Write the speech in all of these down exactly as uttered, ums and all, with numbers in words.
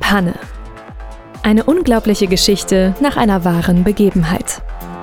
Panne. Eine unglaubliche Geschichte nach einer wahren Begebenheit.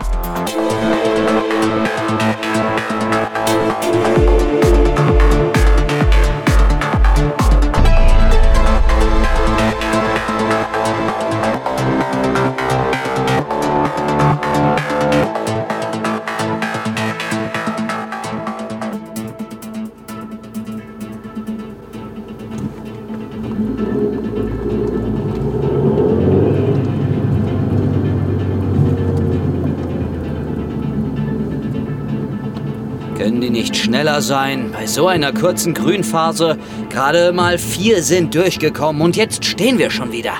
Können die nicht schneller sein? Bei so einer kurzen Grünphase. Gerade mal vier sind durchgekommen und jetzt stehen wir schon wieder.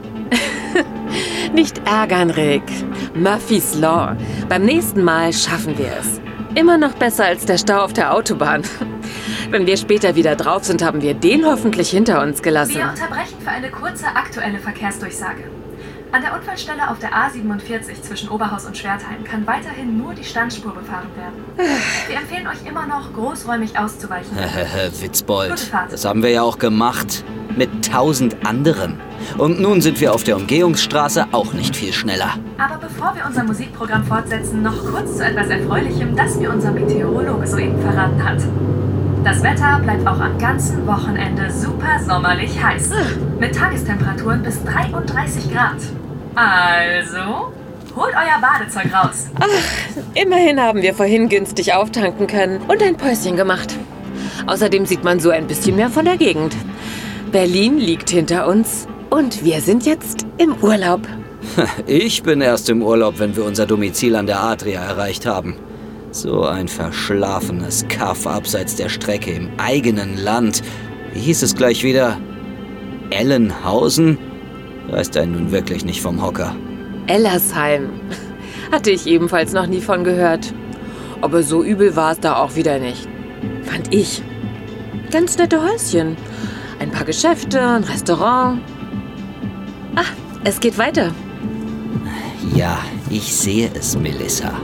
Nicht ärgern, Rick. Murphy's Law. Beim nächsten Mal schaffen wir es. Immer noch besser als der Stau auf der Autobahn. Wenn wir später wieder drauf sind, haben wir den hoffentlich hinter uns gelassen. Wir unterbrechen für eine kurze aktuelle Verkehrsdurchsage. An der Unfallstelle auf der A siebenundvierzig zwischen Oberhaus und Schwertheim kann weiterhin nur die Standspur befahren werden. Wir empfehlen euch immer noch, großräumig auszuweichen. Witzbold, das haben wir ja auch gemacht. Mit tausend anderen. Und nun sind wir auf der Umgehungsstraße auch nicht viel schneller. Aber bevor wir unser Musikprogramm fortsetzen, noch kurz zu etwas Erfreulichem, das mir unser Meteorologe soeben verraten hat. Das Wetter bleibt auch am ganzen Wochenende super sommerlich heiß. Mit Tagestemperaturen bis dreiunddreißig Grad. Also, holt euer Badezeug raus. Ach, immerhin haben wir vorhin günstig auftanken können und ein Päuschen gemacht. Außerdem sieht man so ein bisschen mehr von der Gegend. Berlin liegt hinter uns und wir sind jetzt im Urlaub. Ich bin erst im Urlaub, wenn wir unser Domizil an der Adria erreicht haben. So ein verschlafenes Kaff abseits der Strecke im eigenen Land. Wie hieß es gleich wieder? Ellenhausen? Reißt einen nun wirklich nicht vom Hocker. Ellersheim. Hatte ich ebenfalls noch nie von gehört. Aber so übel war es da auch wieder nicht. Fand ich. Ganz nette Häuschen. Ein paar Geschäfte, ein Restaurant. Ah, es geht weiter. Ja, ich sehe es, Melissa.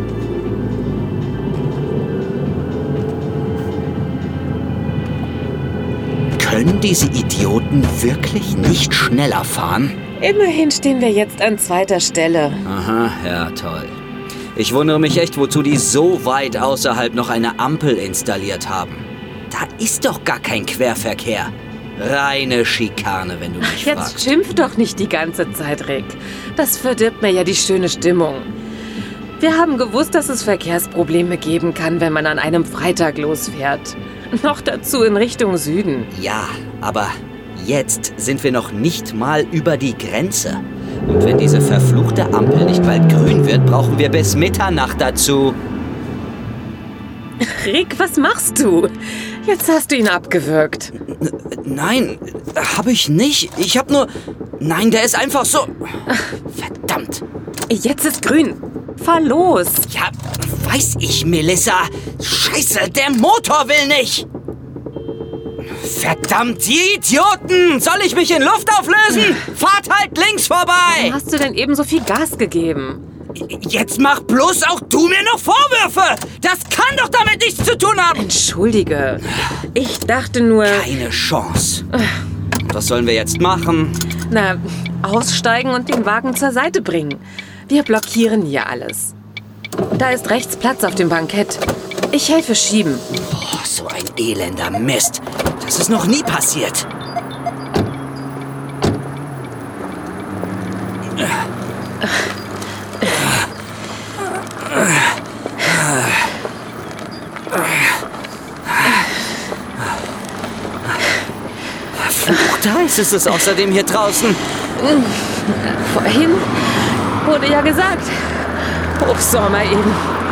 Können diese Idioten wirklich nicht schneller fahren? Immerhin stehen wir jetzt an zweiter Stelle. Aha, ja, toll. Ich wundere mich echt, wozu die so weit außerhalb noch eine Ampel installiert haben. Da ist doch gar kein Querverkehr. Reine Schikane, wenn du mich Jetzt fragst. Jetzt schimpf doch nicht die ganze Zeit, Rick. Das verdirbt mir ja die schöne Stimmung. Wir haben gewusst, dass es Verkehrsprobleme geben kann, wenn man an einem Freitag losfährt. Noch dazu in Richtung Süden. Ja, aber jetzt sind wir noch nicht mal über die Grenze. Und wenn diese verfluchte Ampel nicht bald grün wird, brauchen wir bis Mitternacht dazu. Rick, was machst du? Jetzt hast du ihn abgewürgt. N- Nein, habe ich nicht. Ich habe nur... Nein, der ist einfach so... Verdammt. Jetzt ist grün. Fahr los. Ja, weiß ich, Melissa. Scheiße, der Motor will nicht. Verdammt, die Idioten! Soll ich mich in Luft auflösen? Fahrt halt links vorbei! Warum hast du denn eben so viel Gas gegeben? Jetzt mach bloß auch du mir noch Vorwürfe! Das kann doch damit nichts zu tun haben! Entschuldige. Ich dachte nur... Keine Chance. Was sollen wir jetzt machen? Na, aussteigen und den Wagen zur Seite bringen. Wir blockieren hier alles. Da ist rechts Platz auf dem Bankett. Ich helfe schieben. Oh, so ein elender Mist. Das ist noch nie passiert. Verflucht heiß ist es außerdem hier draußen. Vorhin wurde ja gesagt, Hochsommer eben.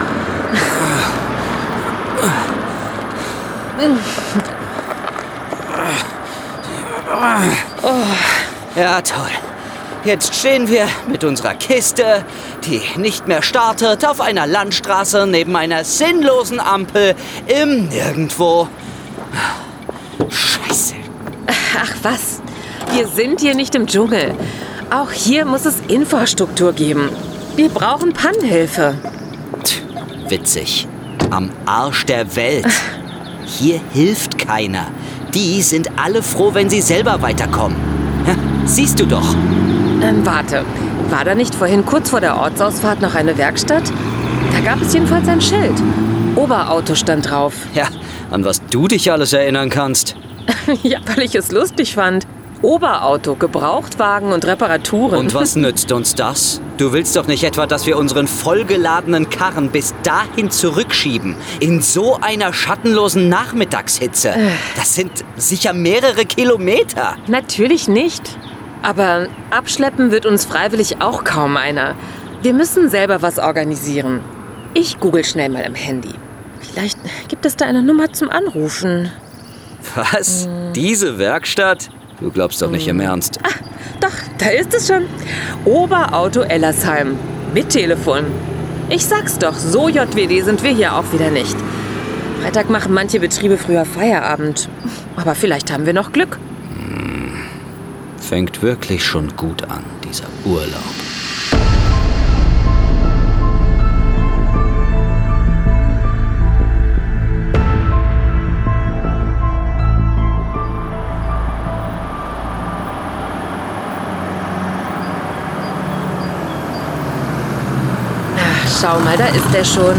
Ja, toll. Jetzt stehen wir mit unserer Kiste, die nicht mehr startet, auf einer Landstraße neben einer sinnlosen Ampel im Nirgendwo. Scheiße. Ach was, wir sind hier nicht im Dschungel. Auch hier muss es Infrastruktur geben. Wir brauchen Pannenhilfe. Tch, witzig. Am Arsch der Welt. Hier hilft keiner. Die sind alle froh, wenn sie selber weiterkommen. Ja, siehst du doch. Ähm, warte. War da nicht vorhin kurz vor der Ortsausfahrt noch eine Werkstatt? Da gab es jedenfalls ein Schild. Oberauto stand drauf. Ja, an was du dich alles erinnern kannst. Ja, weil ich es lustig fand. Oberauto, Gebrauchtwagen und Reparaturen. Und was nützt uns das? Du willst doch nicht etwa, dass wir unseren vollgeladenen Karren bis dahin zurückschieben. In so einer schattenlosen Nachmittagshitze. Das sind sicher mehrere Kilometer. Natürlich nicht. Aber abschleppen wird uns freiwillig auch kaum einer. Wir müssen selber was organisieren. Ich google schnell mal im Handy. Vielleicht gibt es da eine Nummer zum Anrufen. Was? Hm. Diese Werkstatt? Du glaubst doch nicht im Ernst. Ah, doch, da ist es schon. Oberauto Ellersheim. Mit Telefon. Ich sag's doch, so J W D sind wir hier auch wieder nicht. Freitag machen manche Betriebe früher Feierabend. Aber vielleicht haben wir noch Glück. Hm. Fängt wirklich schon gut an, dieser Urlaub. Schau mal, da ist er schon.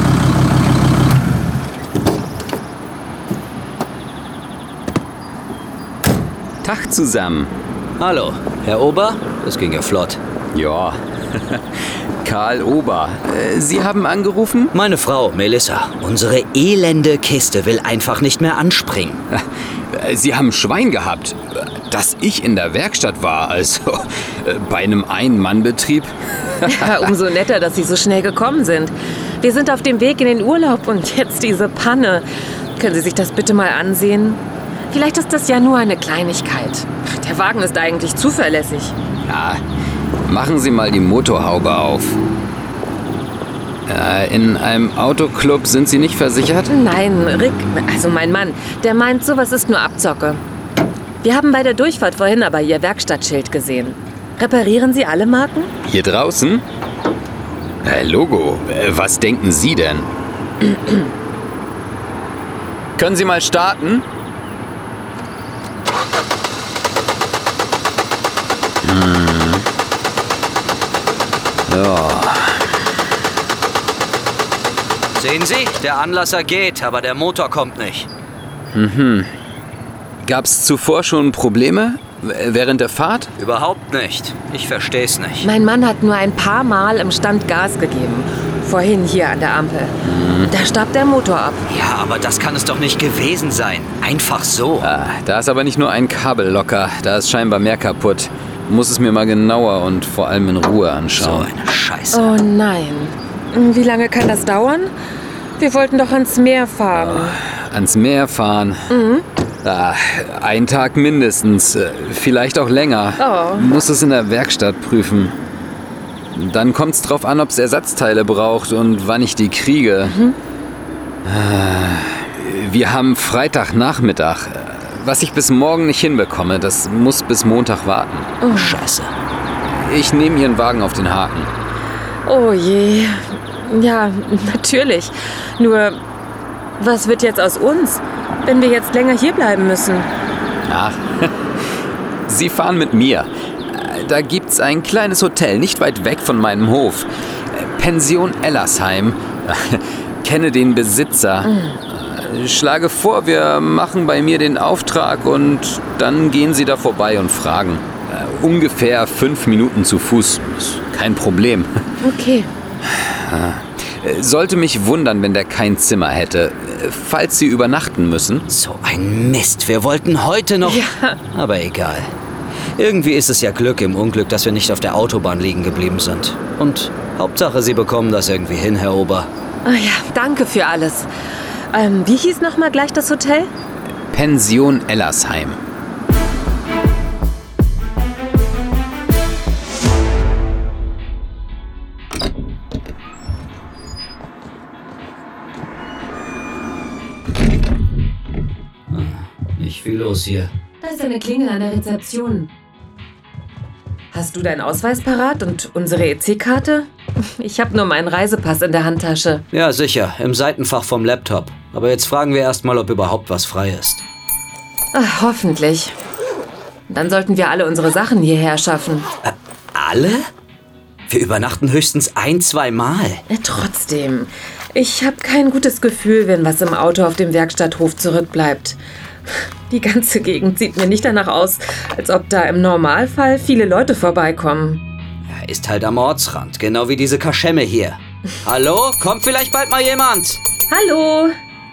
Tag zusammen. Hallo, Herr Ober? Das ging ja flott. Ja, Karl Ober. Sie haben angerufen? Meine Frau, Melissa. Unsere elende Kiste will einfach nicht mehr anspringen. Sie haben Schwein gehabt, dass ich in der Werkstatt war, also bei einem Ein-Mann-Betrieb. Ja, umso netter, dass Sie so schnell gekommen sind. Wir sind auf dem Weg in den Urlaub und jetzt diese Panne. Können Sie sich das bitte mal ansehen? Vielleicht ist das ja nur eine Kleinigkeit. Der Wagen ist eigentlich zuverlässig. Ja, machen Sie mal die Motorhaube auf. Äh, in einem Autoclub sind Sie nicht versichert? Nein, Rick, also mein Mann, der meint, sowas ist nur Abzocke. Wir haben bei der Durchfahrt vorhin aber Ihr Werkstattschild gesehen. Reparieren Sie alle Marken? Hier draußen? Äh, Logo, äh, was denken Sie denn? Können Sie mal starten? Hm. Ja. Sehen Sie, der Anlasser geht, aber der Motor kommt nicht. Mhm. Gab's zuvor schon Probleme während der Fahrt? Überhaupt nicht. Ich versteh's nicht. Mein Mann hat nur ein paar Mal im Stand Gas gegeben. Vorhin hier an der Ampel. Mhm. Da starb der Motor ab. Ja, aber das kann es doch nicht gewesen sein. Einfach so. Ah, da ist aber nicht nur ein Kabel locker. Da ist scheinbar mehr kaputt. Muss es mir mal genauer und vor allem in Ruhe anschauen. So eine Scheiße. Oh nein. Wie lange kann das dauern? Wir wollten doch ans Meer fahren. Oh, ans Meer fahren? Mhm. Ah, ein Tag mindestens, vielleicht auch länger. Oh. Muss es in der Werkstatt prüfen. Dann kommt es drauf an, ob es Ersatzteile braucht und wann ich die kriege. Mhm. Wir haben Freitagnachmittag. Was ich bis morgen nicht hinbekomme, das muss bis Montag warten. Oh. Scheiße. Ich nehme Ihren Wagen auf den Haken. Oh je. Ja, natürlich. Nur, was wird jetzt aus uns, wenn wir jetzt länger hier bleiben müssen? Ach, Sie fahren mit mir. Da gibt's ein kleines Hotel, nicht weit weg von meinem Hof. Pension Ellersheim. Kenne den Besitzer. Mhm. Schlage vor, wir machen bei mir den Auftrag und dann gehen Sie da vorbei und fragen. Ungefähr fünf Minuten zu Fuß. Ist kein Problem. Okay. Sollte mich wundern, wenn der kein Zimmer hätte. Falls Sie übernachten müssen. So ein Mist. Wir wollten heute noch... Ja. Aber egal. Irgendwie ist es ja Glück im Unglück, dass wir nicht auf der Autobahn liegen geblieben sind. Und Hauptsache, Sie bekommen das irgendwie hin, Herr Ober. Oh ja, danke für alles. Ähm, wie hieß nochmal gleich das Hotel? Pension Ellersheim. Nicht viel los hier. Da ist eine Klingel an der Rezeption. Hast du deinen Ausweis parat und unsere E C-Karte? Ich habe nur meinen Reisepass in der Handtasche. Ja, sicher. Im Seitenfach vom Laptop. Aber jetzt fragen wir erst mal, ob überhaupt was frei ist. Ach, hoffentlich. Dann sollten wir alle unsere Sachen hierher schaffen. Äh, alle? Wir übernachten höchstens ein, zwei Mal. Äh, trotzdem, ich habe kein gutes Gefühl, wenn was im Auto auf dem Werkstatthof zurückbleibt. Die ganze Gegend sieht mir nicht danach aus, als ob da im Normalfall viele Leute vorbeikommen. Er ist halt am Ortsrand, genau wie diese Kaschemme hier. Hallo? Kommt vielleicht bald mal jemand? Hallo?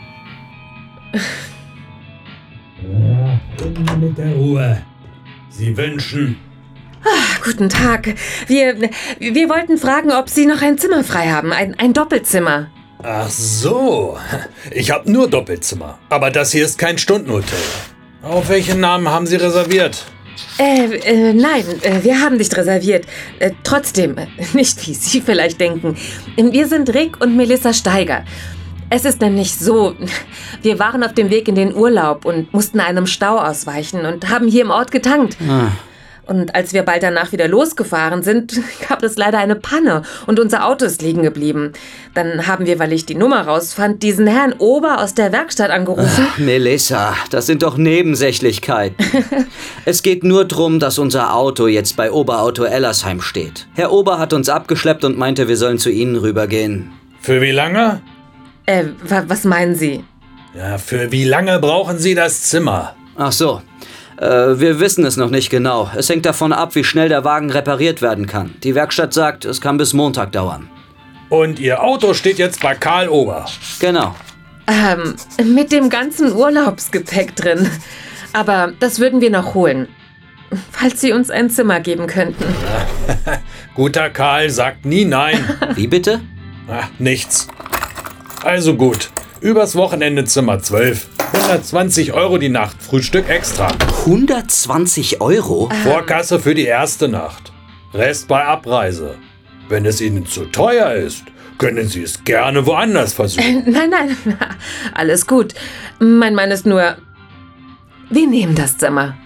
Ja, mit der Ruhe. Sie wünschen... Ah, guten Tag. Wir, wir wollten fragen, ob Sie noch ein Zimmer frei haben, ein, ein Doppelzimmer. Ach so, ich habe nur Doppelzimmer. Aber das hier ist kein Stundenhotel. Auf welchen Namen haben Sie reserviert? Äh, äh, nein, äh, wir haben nicht reserviert. Äh, trotzdem, äh, nicht wie Sie vielleicht denken. Wir sind Rick und Melissa Steiger. Es ist nämlich so, wir waren auf dem Weg in den Urlaub und mussten einem Stau ausweichen und haben hier im Ort getankt. Ah. Und als wir bald danach wieder losgefahren sind, gab es leider eine Panne und unser Auto ist liegen geblieben. Dann haben wir, weil ich die Nummer rausfand, diesen Herrn Ober aus der Werkstatt angerufen. Ach, Melissa, das sind doch Nebensächlichkeiten. Es geht nur darum, dass unser Auto jetzt bei Oberauto Ellersheim steht. Herr Ober hat uns abgeschleppt und meinte, wir sollen zu Ihnen rübergehen. Für wie lange? Äh, wa- was meinen Sie? Ja, für wie lange brauchen Sie das Zimmer? Ach so. Äh, wir wissen es noch nicht genau. Es hängt davon ab, wie schnell der Wagen repariert werden kann. Die Werkstatt sagt, es kann bis Montag dauern. Und Ihr Auto steht jetzt bei Karl Ober? Genau. Ähm, mit dem ganzen Urlaubsgepäck drin. Aber das würden wir noch holen. Falls Sie uns ein Zimmer geben könnten. Guter Karl sagt nie nein. Wie bitte? Ach, nichts. Also gut. Übers Wochenende Zimmer zwölf. hundertzwanzig Euro die Nacht. Frühstück extra. hundertzwanzig Euro? Ähm. Vorkasse für die erste Nacht. Rest bei Abreise. Wenn es Ihnen zu teuer ist, können Sie es gerne woanders versuchen. Äh, nein, nein, alles gut. Mein Mann ist nur... Wir nehmen das Zimmer.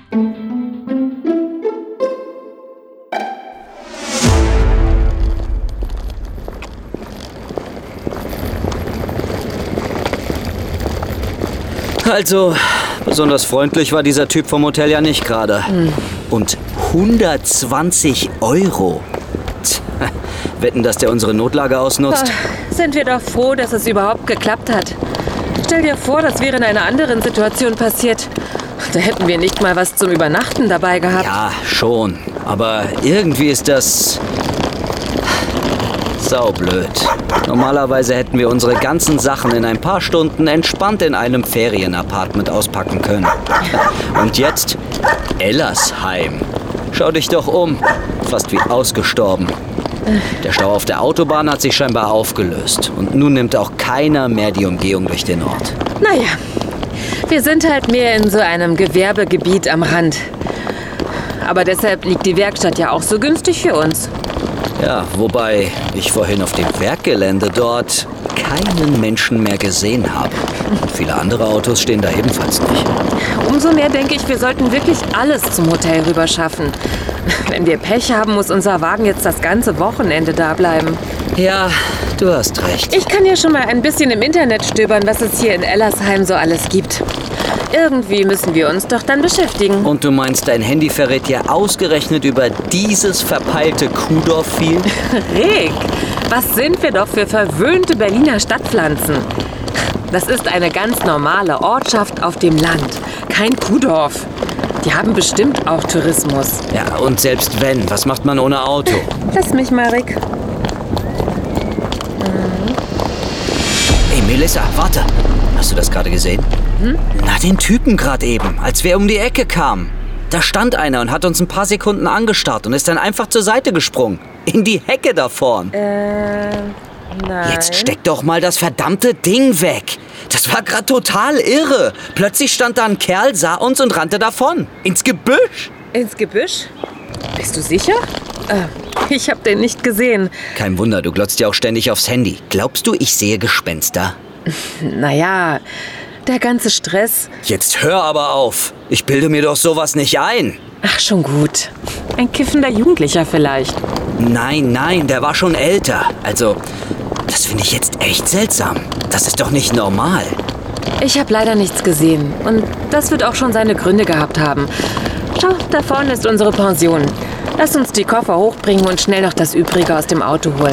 Also, besonders freundlich war dieser Typ vom Hotel ja nicht gerade. Mhm. Und hundertzwanzig Euro. Tch, wetten, dass der unsere Notlage ausnutzt? Ach, sind wir doch froh, dass es überhaupt geklappt hat. Stell dir vor, das wäre in einer anderen Situation passiert. Da hätten wir nicht mal was zum Übernachten dabei gehabt. Ja, schon. Aber irgendwie ist das... saublöd. Normalerweise hätten wir unsere ganzen Sachen in ein paar Stunden entspannt in einem Ferienapartment auspacken können. Und jetzt Ellersheim. Schau dich doch um. Fast wie ausgestorben. Der Stau auf der Autobahn hat sich scheinbar aufgelöst. Und nun nimmt auch keiner mehr die Umgehung durch den Ort. Naja, wir sind halt mehr in so einem Gewerbegebiet am Rand. Aber deshalb liegt die Werkstatt ja auch so günstig für uns. Ja, wobei ich vorhin auf dem Werkgelände dort keinen Menschen mehr gesehen habe. Und viele andere Autos stehen da ebenfalls nicht. Umso mehr denke ich, wir sollten wirklich alles zum Hotel rüber schaffen. Wenn wir Pech haben, muss unser Wagen jetzt das ganze Wochenende da bleiben. Ja, du hast recht. Ich kann ja schon mal ein bisschen im Internet stöbern, was es hier in Ellersheim so alles gibt. Irgendwie müssen wir uns doch dann beschäftigen. Und du meinst, dein Handy verrät dir ausgerechnet über dieses verpeilte Kuhdorf viel? Rick, was sind wir doch für verwöhnte Berliner Stadtpflanzen? Das ist eine ganz normale Ortschaft auf dem Land, kein Kuhdorf. Die haben bestimmt auch Tourismus. Ja, und selbst wenn, was macht man ohne Auto? Lass mich mal, Rick. Hey, Melissa, warte. Hast du das gerade gesehen? Hm? Na, den Typen gerade eben, als wir um die Ecke kamen. Da stand einer und hat uns ein paar Sekunden angestarrt und ist dann einfach zur Seite gesprungen. In die Hecke da vorn. Äh, nein. Jetzt steck doch mal das verdammte Ding weg. Das war gerade total irre. Plötzlich stand da ein Kerl, sah uns und rannte davon. Ins Gebüsch. Ins Gebüsch? Bist du sicher? Äh, ich hab den nicht gesehen. Kein Wunder, du glotzt ja auch ständig aufs Handy. Glaubst du, ich sehe Gespenster? Naja, der ganze Stress. Jetzt hör aber auf. Ich bilde mir doch sowas nicht ein. Ach, schon gut. Ein kiffender Jugendlicher vielleicht. Nein, nein, der war schon älter. Also, das finde ich jetzt echt seltsam. Das ist doch nicht normal. Ich habe leider nichts gesehen. Und das wird auch schon seine Gründe gehabt haben. Schau, da vorne ist unsere Pension. Lass uns die Koffer hochbringen und schnell noch das Übrige aus dem Auto holen.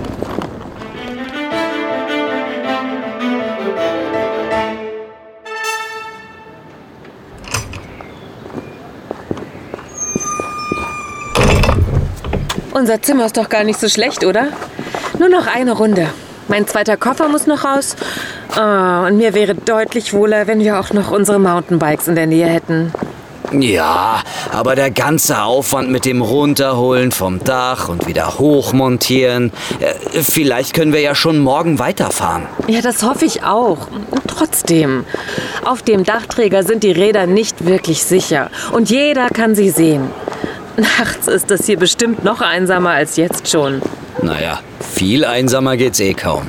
Unser Zimmer ist doch gar nicht so schlecht, oder? Nur noch eine Runde. Mein zweiter Koffer muss noch raus. Oh, und mir wäre deutlich wohler, wenn wir auch noch unsere Mountainbikes in der Nähe hätten. Ja, aber der ganze Aufwand mit dem Runterholen vom Dach und wieder hochmontieren. Äh, vielleicht können wir ja schon morgen weiterfahren. Ja, das hoffe ich auch. Trotzdem, auf dem Dachträger sind die Räder nicht wirklich sicher. Und jeder kann sie sehen. Nachts ist das hier bestimmt noch einsamer als jetzt schon. Naja, viel einsamer geht's eh kaum.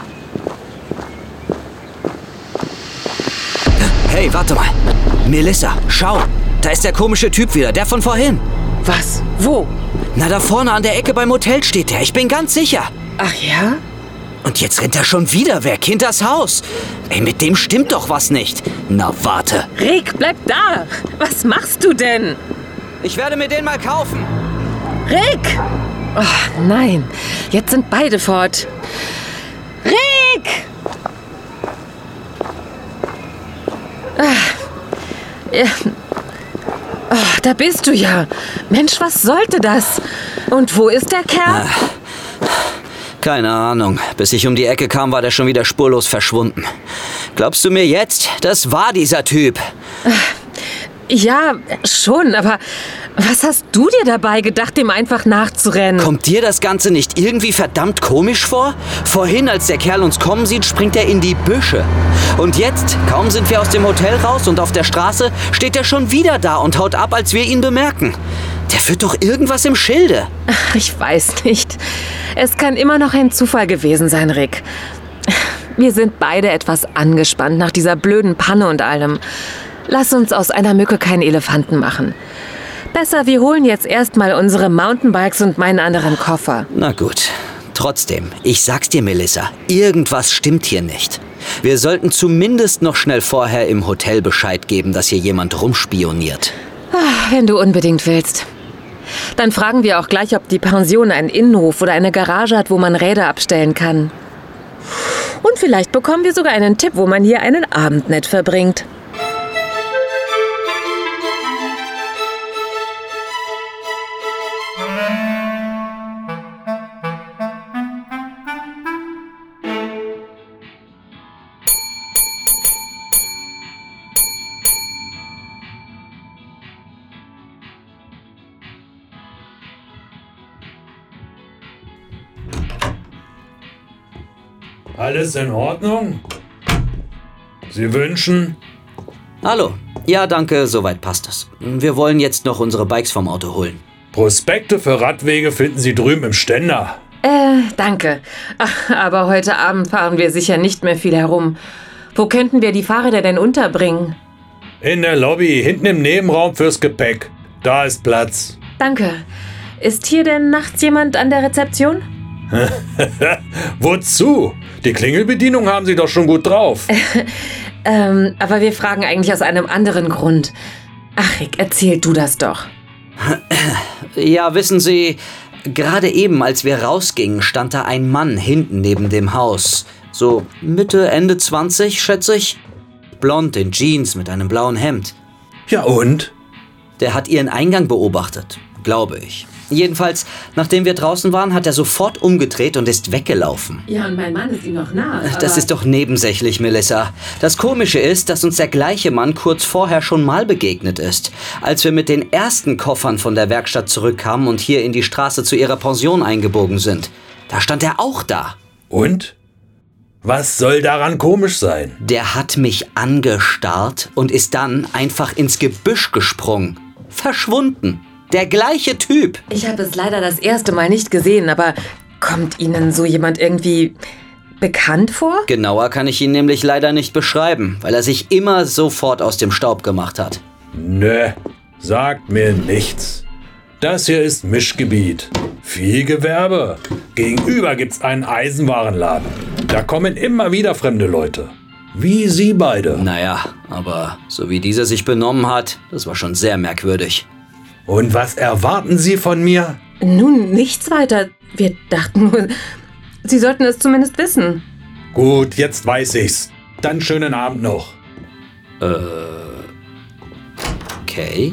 Hey, warte mal. Melissa, schau. Da ist der komische Typ wieder, der von vorhin. Was? Wo? Na, da vorne an der Ecke beim Hotel steht der. Ich bin ganz sicher. Ach ja? Und jetzt rennt er schon wieder weg, hinters Haus. Ey, mit dem stimmt doch was nicht. Na, warte. Rick, bleib da. Was machst du denn? Ich werde mir den mal kaufen. Rick! Oh, nein, jetzt sind beide fort. Rick! Ah, ja. Oh, da bist du ja. Mensch, was sollte das? Und wo ist der Kerl? Ah, keine Ahnung. Bis ich um die Ecke kam, war der schon wieder spurlos verschwunden. Glaubst du mir jetzt, das war dieser Typ? Ja, schon, aber was hast du dir dabei gedacht, dem einfach nachzurennen? Kommt dir das Ganze nicht irgendwie verdammt komisch vor? Vorhin, als der Kerl uns kommen sieht, springt er in die Büsche. Und jetzt, kaum sind wir aus dem Hotel raus und auf der Straße, steht er schon wieder da und haut ab, als wir ihn bemerken. Der führt doch irgendwas im Schilde. Ach, ich weiß nicht. Es kann immer noch ein Zufall gewesen sein, Rick. Wir sind beide etwas angespannt nach dieser blöden Panne und allem. Lass uns aus einer Mücke keinen Elefanten machen. Besser, wir holen jetzt erstmal unsere Mountainbikes und meinen anderen Koffer. Na gut. Trotzdem, ich sag's dir, Melissa, irgendwas stimmt hier nicht. Wir sollten zumindest noch schnell vorher im Hotel Bescheid geben, dass hier jemand rumspioniert. Ach, wenn du unbedingt willst. Dann fragen wir auch gleich, ob die Pension einen Innenhof oder eine Garage hat, wo man Räder abstellen kann. Und vielleicht bekommen wir sogar einen Tipp, wo man hier einen Abend nett verbringt. Alles in Ordnung? Sie wünschen? Hallo. Ja, danke, soweit passt es. Wir wollen jetzt noch unsere Bikes vom Auto holen. Prospekte für Radwege finden Sie drüben im Ständer. Äh, danke. Ach, aber heute Abend fahren wir sicher nicht mehr viel herum. Wo könnten wir die Fahrräder denn unterbringen? In der Lobby, hinten im Nebenraum fürs Gepäck. Da ist Platz. Danke. Ist hier denn nachts jemand an der Rezeption? Wozu? Die Klingelbedienung haben Sie doch schon gut drauf. ähm, aber wir fragen eigentlich aus einem anderen Grund. Ach, Rick, erzähl du das doch. Ja, wissen Sie, gerade eben, als wir rausgingen, stand da ein Mann hinten neben dem Haus. So Mitte, Ende zwanzig, schätze ich. Blond in Jeans mit einem blauen Hemd. Ja und? Der hat Ihren Eingang beobachtet, glaube ich. Jedenfalls, nachdem wir draußen waren, hat er sofort umgedreht und ist weggelaufen. Ja, und mein Mann ist ihm noch nah. Das ist doch nebensächlich, Melissa. Das Komische ist, dass uns der gleiche Mann kurz vorher schon mal begegnet ist. Als wir mit den ersten Koffern von der Werkstatt zurückkamen und hier in die Straße zu ihrer Pension eingebogen sind. Da stand er auch da. Und? Was soll daran komisch sein? Der hat mich angestarrt und ist dann einfach ins Gebüsch gesprungen. Verschwunden. Der gleiche Typ. Ich habe es leider das erste Mal nicht gesehen, aber kommt Ihnen so jemand irgendwie bekannt vor? Genauer kann ich ihn nämlich leider nicht beschreiben, weil er sich immer sofort aus dem Staub gemacht hat. Nö, sagt mir nichts. Das hier ist Mischgebiet. Viel Gewerbe. Gegenüber gibt's einen Eisenwarenladen. Da kommen immer wieder fremde Leute. Wie Sie beide. Naja, aber so wie dieser sich benommen hat, das war schon sehr merkwürdig. Und was erwarten Sie von mir? Nun, nichts weiter. Wir dachten nur, Sie sollten es zumindest wissen. Gut, jetzt weiß ich's. Dann schönen Abend noch. Äh. Okay.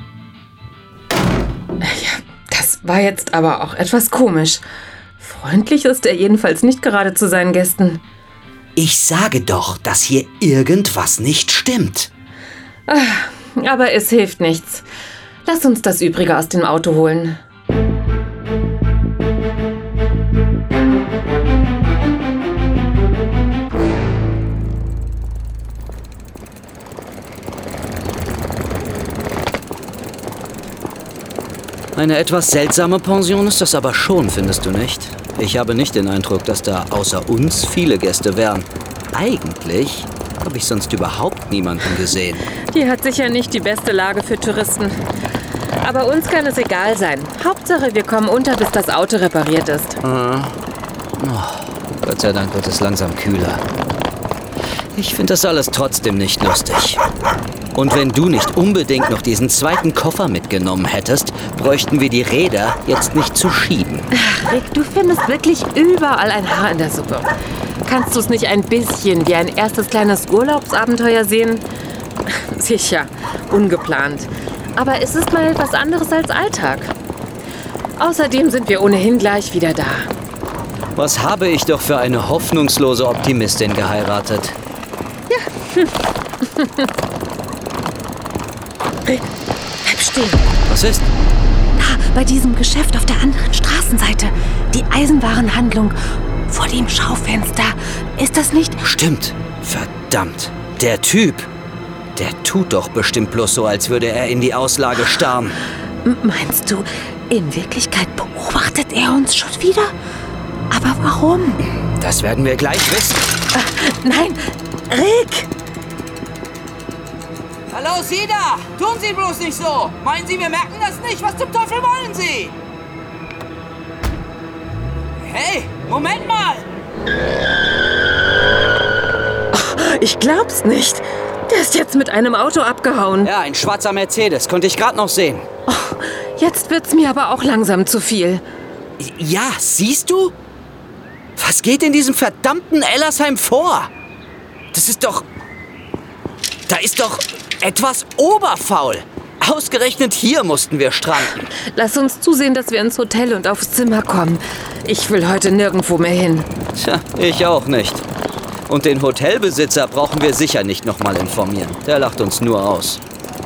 Ja, das war jetzt aber auch etwas komisch. Freundlich ist er jedenfalls nicht gerade zu seinen Gästen. Ich sage doch, dass hier irgendwas nicht stimmt. Aber es hilft nichts. Lass uns das Übrige aus dem Auto holen. Eine etwas seltsame Pension ist das aber schon, findest du nicht? Ich habe nicht den Eindruck, dass da außer uns viele Gäste wären. Eigentlich habe ich sonst überhaupt niemanden gesehen. Die hat sicher nicht die beste Lage für Touristen. Aber uns kann es egal sein. Hauptsache, wir kommen unter, bis das Auto repariert ist. Oh, Gott sei Dank wird es langsam kühler. Ich finde das alles trotzdem nicht lustig. Und wenn du nicht unbedingt noch diesen zweiten Koffer mitgenommen hättest, bräuchten wir die Räder jetzt nicht zu schieben. Ach, Rick, du findest wirklich überall ein Haar in der Suppe. Kannst du es nicht ein bisschen wie ein erstes kleines Urlaubsabenteuer sehen? Sicher, ungeplant. Aber es ist mal was anderes als Alltag. Außerdem sind wir ohnehin gleich wieder da. Was habe ich doch für eine hoffnungslose Optimistin geheiratet? Ja. Rick, bleib stehen. Was ist? Da, bei diesem Geschäft auf der anderen Straßenseite. Die Eisenwarenhandlung vor dem Schaufenster. Ist das nicht? Stimmt. Verdammt. Der Typ. Der tut doch bestimmt bloß so, als würde er in die Auslage starren. M- Meinst du, in Wirklichkeit beobachtet er uns schon wieder? Aber warum? Das werden wir gleich wissen. Äh, nein, Rick! Hallo, Sie da! Tun Sie bloß nicht so! Meinen Sie, wir merken das nicht? Was zum Teufel wollen Sie? Hey, Moment mal! Ich glaub's nicht. Der ist jetzt mit einem Auto abgehauen. Ja, ein schwarzer Mercedes. Konnte ich gerade noch sehen. Oh, jetzt wird's mir aber auch langsam zu viel. Ja, siehst du? Was geht in diesem verdammten Ellersheim vor? Das ist doch... Da ist doch etwas oberfaul. Ausgerechnet hier mussten wir stranden. Lass uns zusehen, dass wir ins Hotel und aufs Zimmer kommen. Ich will heute nirgendwo mehr hin. Tja, ich auch nicht. Und den Hotelbesitzer brauchen wir sicher nicht nochmal informieren. Der lacht uns nur aus.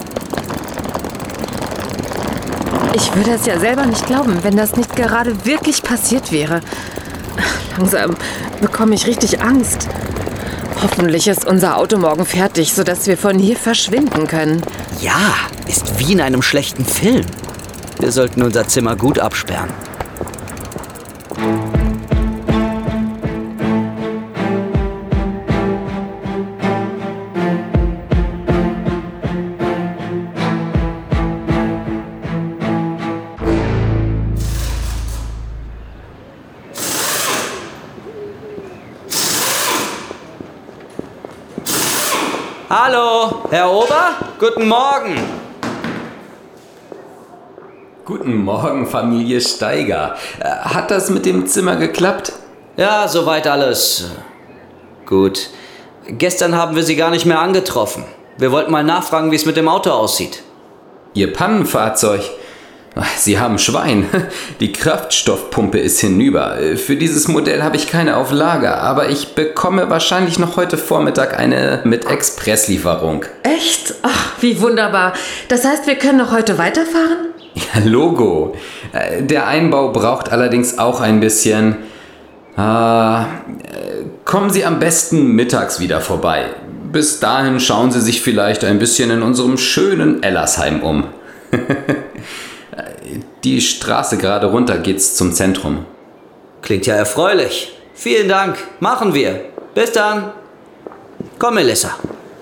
Ich würde es ja selber nicht glauben, wenn das nicht gerade wirklich passiert wäre. Langsam bekomme ich richtig Angst. Hoffentlich ist unser Auto morgen fertig, sodass wir von hier verschwinden können. Ja, ist wie in einem schlechten Film. Wir sollten unser Zimmer gut absperren. Hallo, Herr Ober? Guten Morgen. Guten Morgen, Familie Steiger. Hat das mit dem Zimmer geklappt? Ja, soweit alles gut. Gestern haben wir Sie gar nicht mehr angetroffen. Wir wollten mal nachfragen, wie es mit dem Auto aussieht. Ihr Pannenfahrzeug? Sie haben Schwein. Die Kraftstoffpumpe ist hinüber. Für dieses Modell habe ich keine auf Lager, aber ich bekomme wahrscheinlich noch heute Vormittag eine mit Expresslieferung. Echt? Ach, wie wunderbar. Das heißt, wir können noch heute weiterfahren? Ja, Logo. Der Einbau braucht allerdings auch ein bisschen... Ah, kommen Sie am besten mittags wieder vorbei. Bis dahin schauen Sie sich vielleicht ein bisschen in unserem schönen Ellersheim um. Die Straße gerade runter geht's zum Zentrum. Klingt ja erfreulich. Vielen Dank. Machen wir. Bis dann. Komm, Melissa.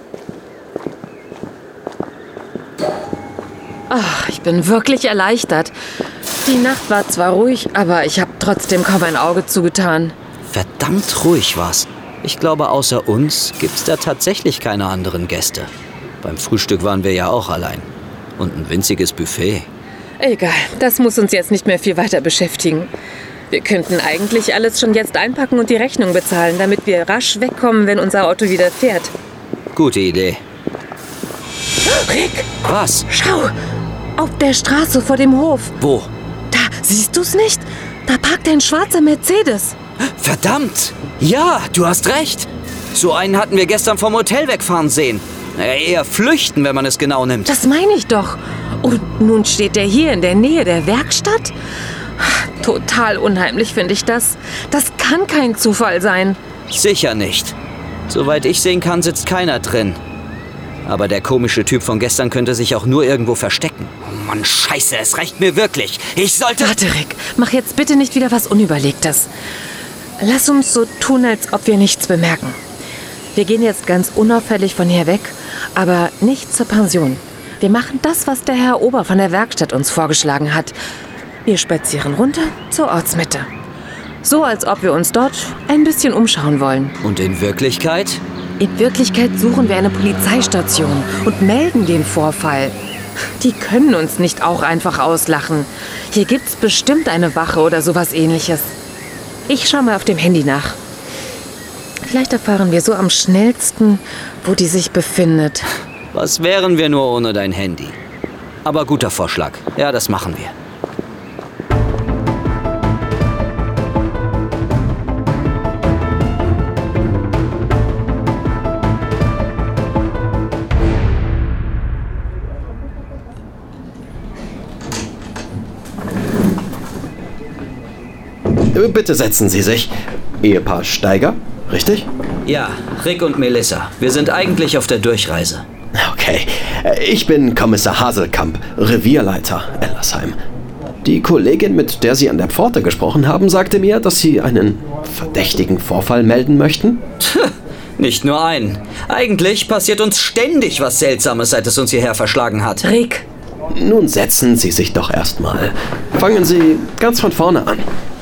Ach, ich bin wirklich erleichtert. Die Nacht war zwar ruhig, aber ich habe trotzdem kaum ein Auge zugetan. Verdammt ruhig war's. Ich glaube, außer uns gibt's da tatsächlich keine anderen Gäste. Beim Frühstück waren wir ja auch allein. Und ein winziges Buffet. Egal, das muss uns jetzt nicht mehr viel weiter beschäftigen. Wir könnten eigentlich alles schon jetzt einpacken und die Rechnung bezahlen, damit wir rasch wegkommen, wenn unser Auto wieder fährt. Gute Idee. Rick! Was? Schau! Auf der Straße vor dem Hof. Wo? Da, siehst du's nicht? Da parkt ein schwarzer Mercedes. Verdammt! Ja, du hast recht. So einen hatten wir gestern vom Hotel wegfahren sehen. Naja, eher flüchten, wenn man es genau nimmt. Das meine ich doch. Und nun steht er hier in der Nähe der Werkstatt? Total unheimlich finde ich das. Das kann kein Zufall sein. Sicher nicht. Soweit ich sehen kann, sitzt keiner drin. Aber der komische Typ von gestern könnte sich auch nur irgendwo verstecken. Oh Mann, scheiße, es reicht mir wirklich. Ich sollte... Warte, Rick, mach jetzt bitte nicht wieder was Unüberlegtes. Lass uns so tun, als ob wir nichts bemerken. Wir gehen jetzt ganz unauffällig von hier weg, aber nicht zur Pension. Wir machen das, was der Herr Ober von der Werkstatt uns vorgeschlagen hat. Wir spazieren runter zur Ortsmitte. So, als ob wir uns dort ein bisschen umschauen wollen. Und in Wirklichkeit? In Wirklichkeit suchen wir eine Polizeistation und melden den Vorfall. Die können uns nicht auch einfach auslachen. Hier gibt's bestimmt eine Wache oder sowas Ähnliches. Ich schaue mal auf dem Handy nach. Vielleicht erfahren wir so am schnellsten, wo die sich befindet. Was wären wir nur ohne dein Handy? Aber guter Vorschlag. Ja, das machen wir. Bitte setzen Sie sich. Ehepaar Steiger, richtig? Ja, Rick und Melissa. Wir sind eigentlich auf der Durchreise. Okay. Ich bin Kommissar Haselkamp, Revierleiter Ellersheim. Die Kollegin, mit der Sie an der Pforte gesprochen haben, sagte mir, dass Sie einen verdächtigen Vorfall melden möchten. Nicht nur einen. Eigentlich passiert uns ständig was Seltsames, seit es uns hierher verschlagen hat. Rick. Nun setzen Sie sich doch erstmal. Fangen Sie ganz von vorne an.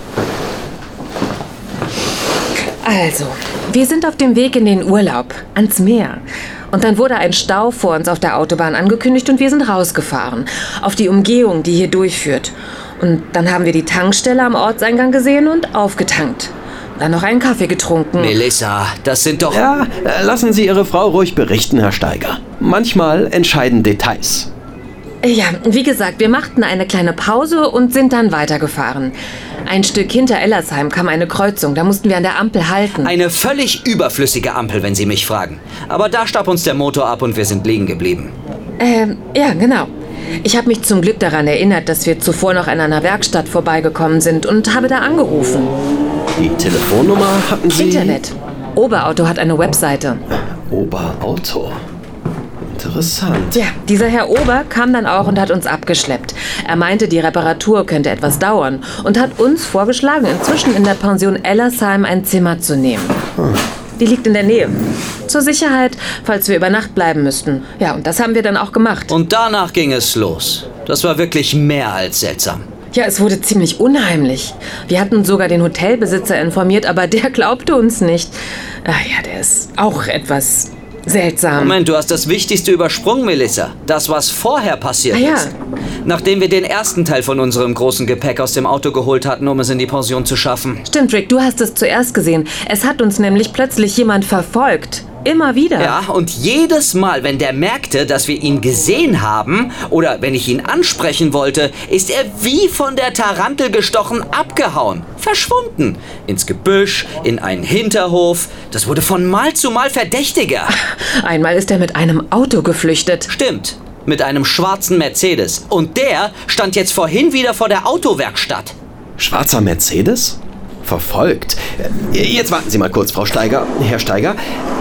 Also, wir sind auf dem Weg in den Urlaub, ans Meer. Und dann wurde ein Stau vor uns auf der Autobahn angekündigt und wir sind rausgefahren. Auf die Umgehung, die hier durchführt. Und dann haben wir die Tankstelle am Ortseingang gesehen und aufgetankt. Dann noch einen Kaffee getrunken. Melissa, das sind doch... Ja, lassen Sie Ihre Frau ruhig berichten, Herr Steiger. Manchmal entscheiden Details. Ja, wie gesagt, wir machten eine kleine Pause und sind dann weitergefahren. Ein Stück hinter Ellersheim kam eine Kreuzung, da mussten wir an der Ampel halten. Eine völlig überflüssige Ampel, wenn Sie mich fragen. Aber da starb uns der Motor ab und wir sind liegen geblieben. Ähm, ja, genau. Ich habe mich zum Glück daran erinnert, dass wir zuvor noch an einer Werkstatt vorbeigekommen sind und habe da angerufen. Die Telefonnummer hatten Sie? Internet. Oberauto hat eine Webseite. Oberauto. Interessant. Ja, dieser Herr Ober kam dann auch und hat uns abgeschleppt. Er meinte, die Reparatur könnte etwas dauern und hat uns vorgeschlagen, inzwischen in der Pension Ellersheim ein Zimmer zu nehmen. Hm. Die liegt in der Nähe. Zur Sicherheit, falls wir über Nacht bleiben müssten. Ja, und das haben wir dann auch gemacht. Und danach ging es los. Das war wirklich mehr als seltsam. Ja, es wurde ziemlich unheimlich. Wir hatten sogar den Hotelbesitzer informiert, aber der glaubte uns nicht. Ach ja, der ist auch etwas... seltsam. Moment, du hast das Wichtigste übersprungen, Melissa. Das, was vorher passiert ah, ja. ist. Nachdem wir den ersten Teil von unserem großen Gepäck aus dem Auto geholt hatten, um es in die Pension zu schaffen. Stimmt, Rick, du hast es zuerst gesehen. Es hat uns nämlich plötzlich jemand verfolgt. Immer wieder. Ja, und jedes Mal, wenn der merkte, dass wir ihn gesehen haben oder wenn ich ihn ansprechen wollte, ist er wie von der Tarantel gestochen abgehauen. Verschwunden. Ins Gebüsch, in einen Hinterhof. Das wurde von Mal zu Mal verdächtiger. Einmal ist er mit einem Auto geflüchtet. Stimmt. Mit einem schwarzen Mercedes. Und der stand jetzt vorhin wieder vor der Autowerkstatt. Schwarzer Mercedes? Verfolgt. Jetzt warten Sie mal kurz, Frau Steiger. Herr Steiger.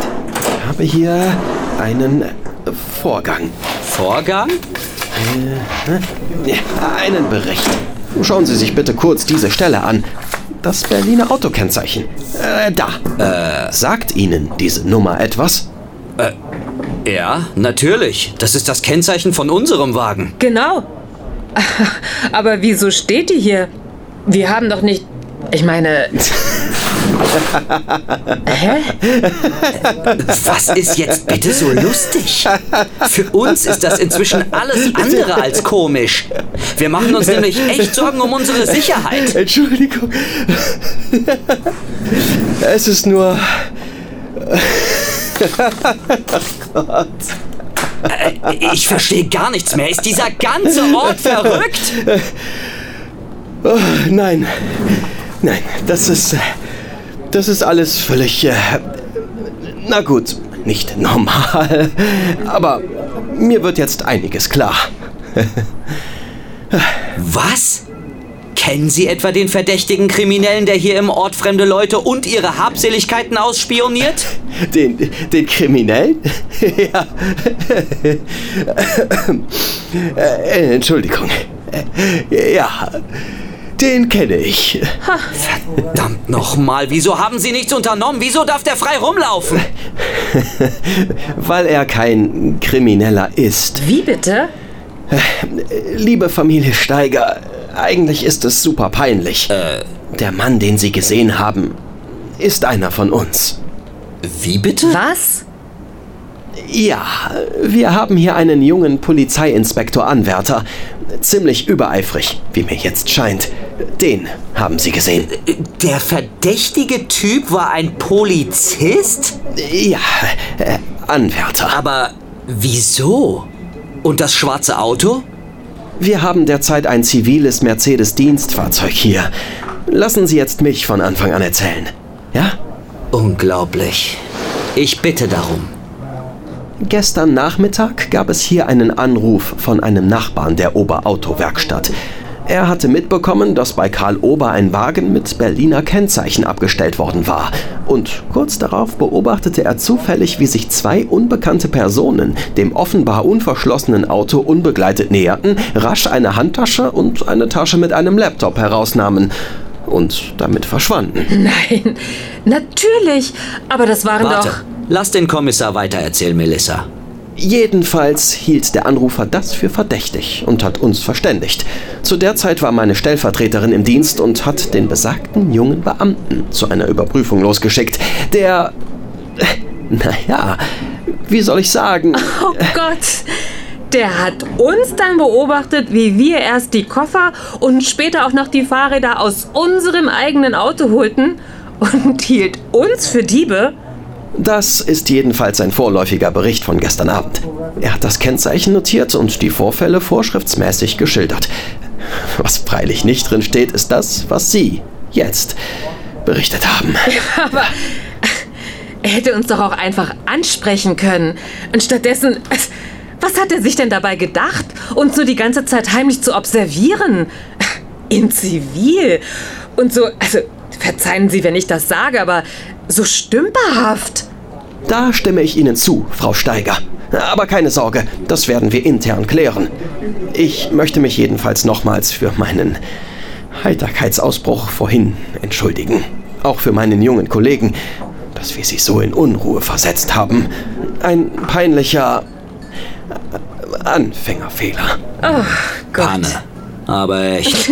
Ich habe hier einen Vorgang. Vorgang? Äh, einen Bericht. Schauen Sie sich bitte kurz diese Stelle an. Das Berliner Autokennzeichen. Äh, da. Äh. Sagt Ihnen diese Nummer etwas? Äh, ja, natürlich. Das ist das Kennzeichen von unserem Wagen. Genau. Aber wieso steht die hier? Wir haben doch nicht... Ich meine... Hä? Was ist jetzt bitte so lustig? Für uns ist das inzwischen alles andere als komisch. Wir machen uns nämlich echt Sorgen um unsere Sicherheit. Entschuldigung. Es ist nur... Oh Gott. Ich verstehe gar nichts mehr. Ist dieser ganze Ort verrückt? Oh, nein. Nein, das ist... Das ist alles völlig... Äh, na gut, nicht normal. Aber mir wird jetzt einiges klar. Was? Kennen Sie etwa den verdächtigen Kriminellen, der hier im Ort fremde Leute und ihre Habseligkeiten ausspioniert? Den, den Kriminellen? Ja. äh, Entschuldigung. Ja, den kenne ich. Verdammt nochmal, wieso haben Sie nichts unternommen? Wieso darf der frei rumlaufen? Weil er kein Krimineller ist. Wie bitte? Liebe Familie Steiger, eigentlich ist es super peinlich. Äh. Der Mann, den Sie gesehen haben, ist einer von uns. Wie bitte? Was? Ja, wir haben hier einen jungen Polizeiinspektor Anwärter. Ziemlich übereifrig, wie mir jetzt scheint. Den haben Sie gesehen. Der verdächtige Typ war ein Polizist? Ja, äh, Anwärter. Aber wieso? Und das schwarze Auto? Wir haben derzeit ein ziviles Mercedes-Dienstfahrzeug hier. Lassen Sie jetzt mich von Anfang an erzählen. Ja? Unglaublich. Ich bitte darum. Gestern Nachmittag gab es hier einen Anruf von einem Nachbarn der Ober-Auto-Werkstatt. Er hatte mitbekommen, dass bei Karl Ober ein Wagen mit Berliner Kennzeichen abgestellt worden war. Und kurz darauf beobachtete er zufällig, wie sich zwei unbekannte Personen dem offenbar unverschlossenen Auto unbegleitet näherten, rasch eine Handtasche und eine Tasche mit einem Laptop herausnahmen und damit verschwanden. Nein, natürlich. Aber das waren Warte, doch... lass den Kommissar weitererzählen, Melissa. Jedenfalls hielt der Anrufer das für verdächtig und hat uns verständigt. Zu der Zeit war meine Stellvertreterin im Dienst und hat den besagten jungen Beamten zu einer Überprüfung losgeschickt, der... Naja, wie soll ich sagen... Oh Gott, der hat uns dann beobachtet, wie wir erst die Koffer und später auch noch die Fahrräder aus unserem eigenen Auto holten und hielt uns für Diebe? Das ist jedenfalls ein vorläufiger Bericht von gestern Abend. Er hat das Kennzeichen notiert und die Vorfälle vorschriftsmäßig geschildert. Was freilich nicht drin steht, ist das, was Sie jetzt berichtet haben. Aber er hätte uns doch auch einfach ansprechen können. Und stattdessen, was hat er sich denn dabei gedacht, uns nur die ganze Zeit heimlich zu observieren? In Zivil. Und so, also, verzeihen Sie, wenn ich das sage, aber so stümperhaft. Da stimme ich Ihnen zu, Frau Steiger. Aber keine Sorge, das werden wir intern klären. Ich möchte mich jedenfalls nochmals für meinen Heiterkeitsausbruch vorhin entschuldigen. Auch für meinen jungen Kollegen, dass wir sie so in Unruhe versetzt haben. Ein peinlicher Anfängerfehler. Oh Gott. Panne. Aber echt.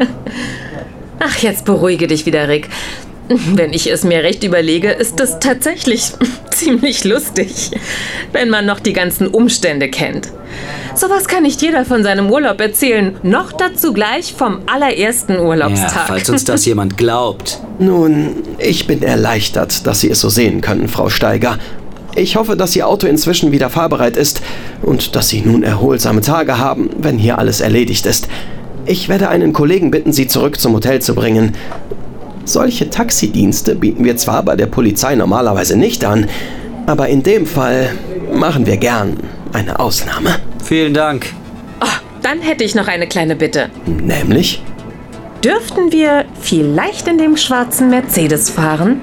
Ach, jetzt beruhige dich wieder, Rick. Wenn ich es mir recht überlege, ist es tatsächlich ziemlich lustig, wenn man noch die ganzen Umstände kennt. Sowas kann nicht jeder von seinem Urlaub erzählen, noch dazu gleich vom allerersten Urlaubstag. Ja, falls uns das jemand glaubt. Nun, ich bin erleichtert, dass Sie es so sehen können, Frau Steiger. Ich hoffe, dass Ihr Auto inzwischen wieder fahrbereit ist und dass Sie nun erholsame Tage haben, wenn hier alles erledigt ist. Ich werde einen Kollegen bitten, Sie zurück zum Hotel zu bringen. Solche Taxidienste bieten wir zwar bei der Polizei normalerweise nicht an, aber in dem Fall machen wir gern eine Ausnahme. Vielen Dank. Oh, dann hätte ich noch eine kleine Bitte. Nämlich? Dürften wir vielleicht in dem schwarzen Mercedes fahren?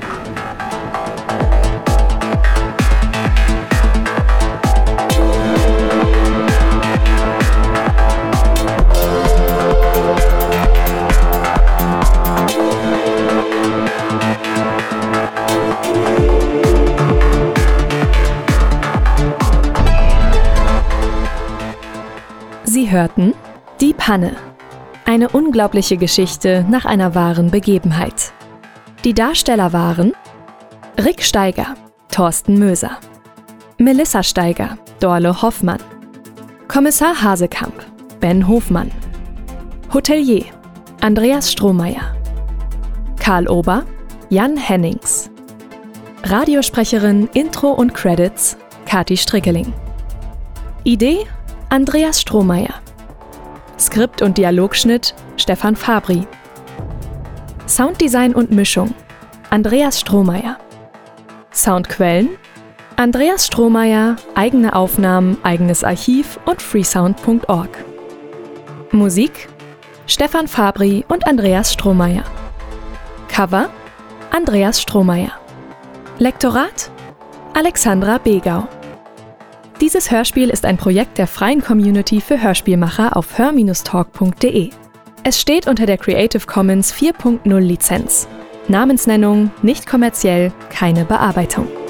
Sie hörten Die Panne. Eine unglaubliche Geschichte nach einer wahren Begebenheit. Die Darsteller waren Rick Steiger, Thorsten Möser, Melissa Steiger, Dorle Hoffmann, Kommissar Hasekamp, Ben Hofmann, Hotelier, Andreas Strohmeier, Karl Ober, Jan Hennings, Radiosprecherin, Intro und Credits, Kati Strickeling. Idee, Andreas Strohmeier. Skript und Dialogschnitt, Stefan Fabri. Sounddesign und Mischung, Andreas Strohmeier. Soundquellen, Andreas Strohmeier, eigene Aufnahmen, eigenes Archiv und freesound punkt org. Musik, Stefan Fabri und Andreas Strohmeier. Cover, Andreas Strohmeier. Lektorat, Alexandra Begau. Dieses Hörspiel ist ein Projekt der freien Community für Hörspielmacher auf hör Bindestrich talk punkt de. Es steht unter der Creative Commons vier Punkt null Lizenz. Namensnennung, nicht kommerziell, keine Bearbeitung.